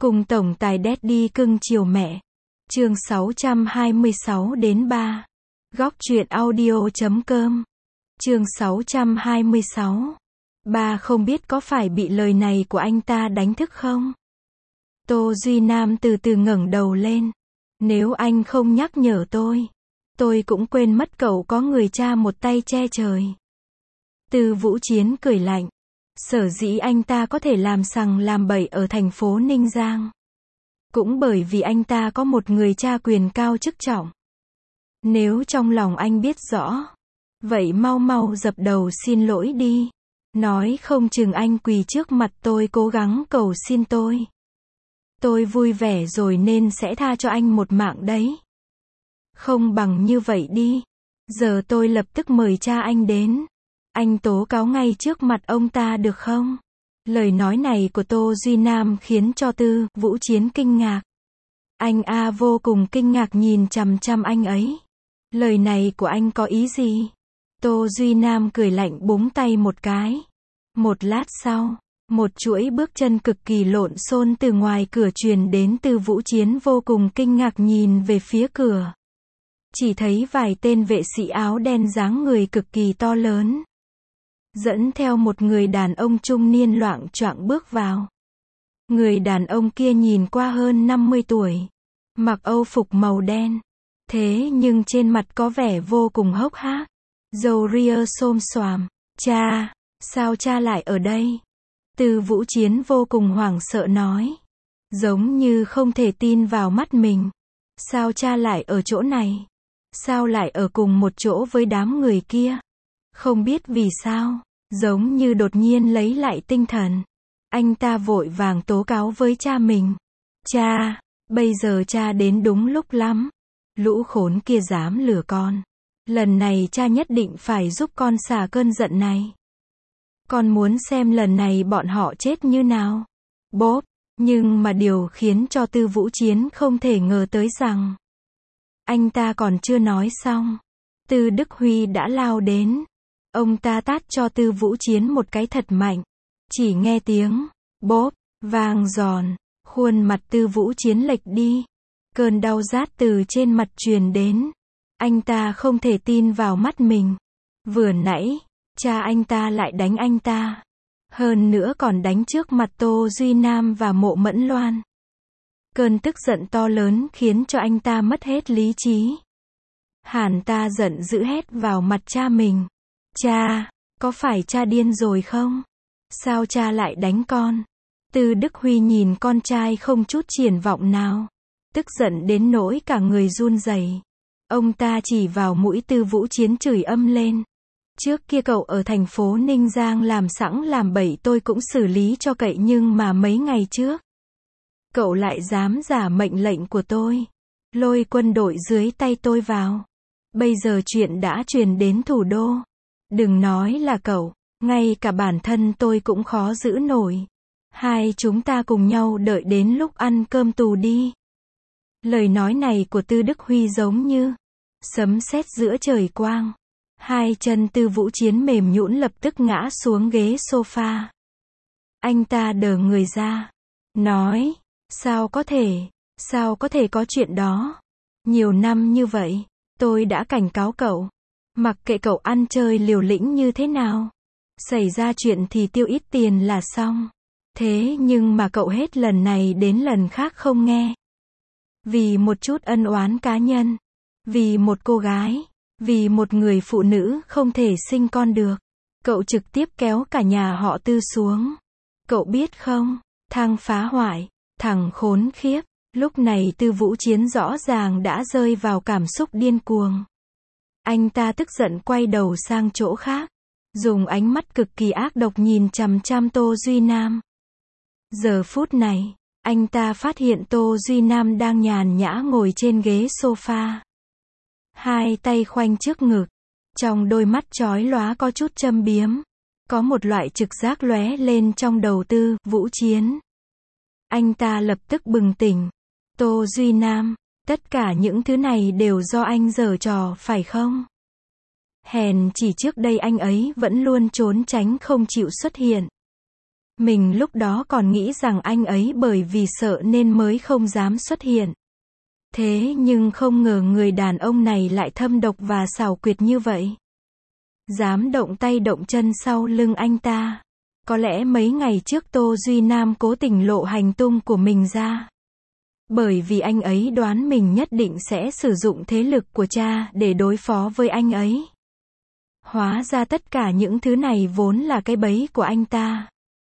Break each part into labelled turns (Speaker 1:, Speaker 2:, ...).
Speaker 1: Cùng tổng tài Daddy cưng chiều mẹ. Chương 626 đến 3. Góc truyện audio.com. Chương 626. Ba không biết có phải bị lời này của anh ta đánh thức không? Tô Duy Nam từ từ ngẩng đầu lên. Nếu anh không nhắc nhở tôi cũng quên mất cậu có người cha một tay che trời. Từ Vũ Chiến cười lạnh. Sở dĩ anh ta có thể làm sằng làm bậy ở thành phố Ninh Giang. Cũng bởi vì anh ta có một người cha quyền cao chức trọng. Nếu trong lòng anh biết rõ, vậy mau mau dập đầu xin lỗi đi. Nói không chừng anh quỳ trước mặt tôi cố gắng cầu xin tôi. Tôi vui vẻ rồi nên sẽ tha cho anh một mạng đấy. Không bằng như vậy đi. Giờ tôi lập tức mời cha anh đến. Anh tố cáo ngay trước mặt ông ta được không? Lời nói này của Tô Duy Nam khiến cho Tư Vũ Chiến kinh ngạc. Anh vô cùng kinh ngạc nhìn chằm chằm anh ấy. Lời này của anh có ý gì? Tô Duy Nam cười lạnh búng tay một cái. Một lát sau, một chuỗi bước chân cực kỳ lộn xộn từ ngoài cửa truyền đến. Tư Vũ Chiến vô cùng kinh ngạc nhìn về phía cửa. Chỉ thấy vài tên vệ sĩ áo đen dáng người cực kỳ to lớn, dẫn theo một người đàn ông trung niên loạng choạng bước vào. Người đàn ông kia nhìn qua hơn 50 tuổi, mặc âu phục màu đen, thế nhưng trên mặt có vẻ vô cùng hốc hác, râu ria xồm xoàm. Cha, sao cha lại ở đây? Từ Vũ Chiến vô cùng hoảng sợ nói, giống như không thể tin vào mắt mình. Sao cha lại ở chỗ này? Sao lại ở cùng một chỗ với đám người kia? Không biết vì sao, giống như đột nhiên lấy lại tinh thần. Anh ta vội vàng tố cáo với cha mình. Cha, bây giờ cha đến đúng lúc lắm. Lũ khốn kia dám lừa con. Lần này cha nhất định phải giúp con xả cơn giận này. Con muốn xem lần này bọn họ chết như nào. Bốp, nhưng mà điều khiến cho Tư Vũ Chiến không thể ngờ tới rằng, anh ta còn chưa nói xong, Tư Đức Huy đã lao đến. Ông ta tát cho Tư Vũ Chiến một cái thật mạnh. Chỉ nghe tiếng bốp vang giòn, khuôn mặt Tư Vũ Chiến lệch đi. Cơn đau rát từ trên mặt truyền đến. Anh ta không thể tin vào mắt mình. Vừa nãy, cha anh ta lại đánh anh ta. Hơn nữa còn đánh trước mặt Tô Duy Nam và Mộ Mẫn Loan. Cơn tức giận to lớn khiến cho anh ta mất hết lý trí. Hàn ta giận dữ hét vào mặt cha mình. Cha, có phải cha điên rồi không? Sao cha lại đánh con? Tư Đức Huy nhìn con trai không chút triển vọng nào. Tức giận đến nỗi cả người run rẩy. Ông ta chỉ vào mũi Tư Vũ Chiến chửi âm lên. Trước kia cậu ở thành phố Ninh Giang làm sẵn làm bậy tôi cũng xử lý cho cậy, nhưng mà mấy ngày trước, cậu lại dám giả mệnh lệnh của tôi, lôi quân đội dưới tay tôi vào. Bây giờ chuyện đã truyền đến thủ đô. Đừng nói là cậu, ngay cả bản thân tôi cũng khó giữ nổi. Hai chúng ta cùng nhau đợi đến lúc ăn cơm tù đi. Lời nói này của Tư Đức Huy giống như sấm sét giữa trời quang. Hai chân Tư Vũ Chiến mềm nhũn lập tức ngã xuống ghế sofa. Anh ta đờ người ra, nói, sao có thể có chuyện đó. Nhiều năm như vậy, tôi đã cảnh cáo cậu. Mặc kệ cậu ăn chơi liều lĩnh như thế nào, xảy ra chuyện thì tiêu ít tiền là xong. Thế nhưng mà cậu hết lần này đến lần khác không nghe. Vì một chút ân oán cá nhân, vì một cô gái, vì một người phụ nữ không thể sinh con được, cậu trực tiếp kéo cả nhà họ Tư xuống. Cậu biết không, thằng phá hoại, thằng khốn khiếp. Lúc này Tư Vũ Chiến rõ ràng đã rơi vào cảm xúc điên cuồng. Anh ta tức giận quay đầu sang chỗ khác, dùng ánh mắt cực kỳ ác độc nhìn chằm chằm Tô Duy Nam. Giờ phút này, anh ta phát hiện Tô Duy Nam đang nhàn nhã ngồi trên ghế sofa. Hai tay khoanh trước ngực, trong đôi mắt chói lóa có chút châm biếm. Có một loại trực giác lóe lên trong đầu Tư Vũ Chiến. Anh ta lập tức bừng tỉnh. Tô Duy Nam, tất cả những thứ này đều do anh giở trò phải không? Hèn chỉ trước đây anh ấy vẫn luôn trốn tránh không chịu xuất hiện. Mình lúc đó còn nghĩ rằng anh ấy bởi vì sợ nên mới không dám xuất hiện. Thế nhưng không ngờ người đàn ông này lại thâm độc và xảo quyệt như vậy. Dám động tay động chân sau lưng anh ta. Có lẽ mấy ngày trước Tô Duy Nam cố tình lộ hành tung của mình ra. Bởi vì anh ấy đoán mình nhất định sẽ sử dụng thế lực của cha để đối phó với anh ấy. Hóa ra tất cả những thứ này vốn là cái bẫy của anh ta.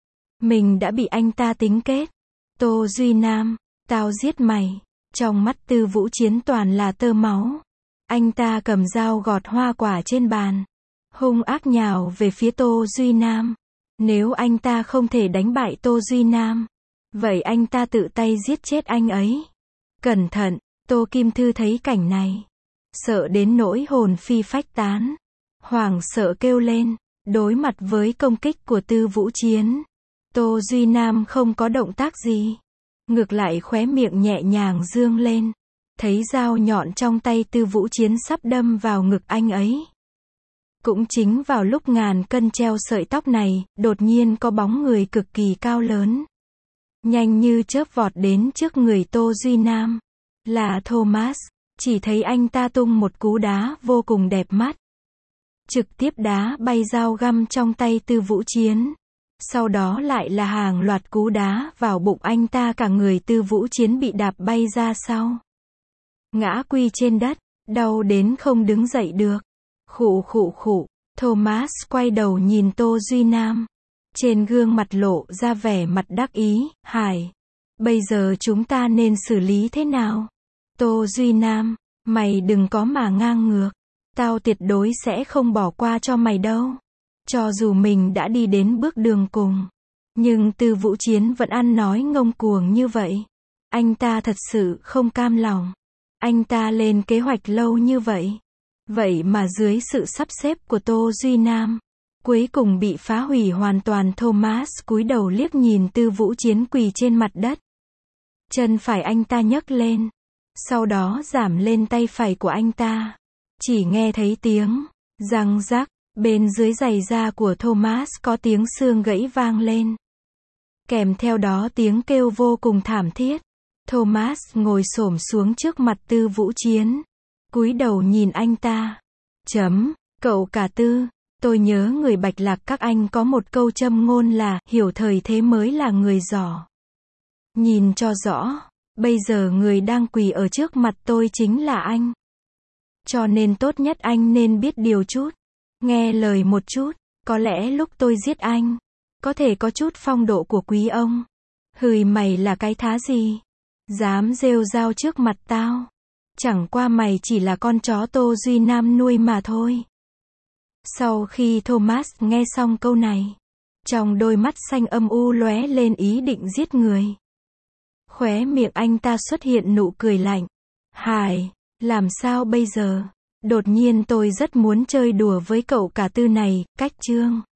Speaker 1: Mình đã bị anh ta tính kết. Tô Duy Nam, tao giết mày. Trong mắt Tư Vũ Chiến toàn là tơ máu. Anh ta cầm dao gọt hoa quả trên bàn. Hung ác nhào về phía Tô Duy Nam. Nếu anh ta không thể đánh bại Tô Duy Nam, vậy anh ta tự tay giết chết anh ấy. Cẩn thận, Tô Kim Thư thấy cảnh này. Sợ đến nỗi hồn phi phách tán. Hoảng sợ kêu lên. Đối mặt với công kích của Tư Vũ Chiến, Tô Duy Nam không có động tác gì. Ngược lại khóe miệng nhẹ nhàng dương lên. Thấy dao nhọn trong tay Tư Vũ Chiến sắp đâm vào ngực anh ấy. Cũng chính vào lúc ngàn cân treo sợi tóc này, đột nhiên có bóng người cực kỳ cao lớn. Nhanh như chớp vọt đến trước người Tô Duy Nam. Là Thomas. Chỉ thấy anh ta tung một cú đá vô cùng đẹp mắt. Trực tiếp đá bay dao găm trong tay Tư Vũ Chiến. Sau đó lại là hàng loạt cú đá vào bụng anh ta, cả người Tư Vũ Chiến bị đạp bay ra sau. Ngã quy trên đất, đau đến không đứng dậy được. Khụ khụ khụ, Thomas quay đầu nhìn Tô Duy Nam. Trên gương mặt lộ ra vẻ mặt đắc ý, Hải. Bây giờ chúng ta nên xử lý thế nào? Tô Duy Nam, mày đừng có mà ngang ngược. Tao tuyệt đối sẽ không bỏ qua cho mày đâu. Cho dù mình đã đi đến bước đường cùng. Nhưng Tư Vũ Chiến vẫn ăn nói ngông cuồng như vậy. Anh ta thật sự không cam lòng. Anh ta lên kế hoạch lâu như vậy. Vậy mà dưới sự sắp xếp của Tô Duy Nam, cuối cùng bị phá hủy hoàn toàn. Thomas cúi đầu liếc nhìn Tư Vũ Chiến quỳ trên mặt đất. Chân phải anh ta nhấc lên. Sau đó giảm lên tay phải của anh ta. Chỉ nghe thấy tiếng răng rắc. Bên dưới giày da của Thomas có tiếng xương gãy vang lên. Kèm theo đó tiếng kêu vô cùng thảm thiết. Thomas ngồi xổm xuống trước mặt Tư Vũ Chiến. Cúi đầu nhìn anh ta. Cậu cả Tư, tôi nhớ người Bạch Lạc các anh có một câu châm ngôn là, hiểu thời thế mới là người giỏi. Nhìn cho rõ, bây giờ người đang quỳ ở trước mặt tôi chính là anh. Cho nên tốt nhất anh nên biết điều chút. Nghe lời một chút, có lẽ lúc tôi giết anh, có thể có chút phong độ của quý ông. Hừi, mày là cái thá gì? Dám rêu rao trước mặt tao. Chẳng qua mày chỉ là con chó Tô Duy Nam nuôi mà thôi. Sau khi Thomas nghe xong câu này, trong đôi mắt xanh âm u lóe lên ý định giết người. Khóe miệng anh ta xuất hiện nụ cười lạnh. Hải, làm sao bây giờ? Đột nhiên tôi rất muốn chơi đùa với cậu cả Tư này. Cách chương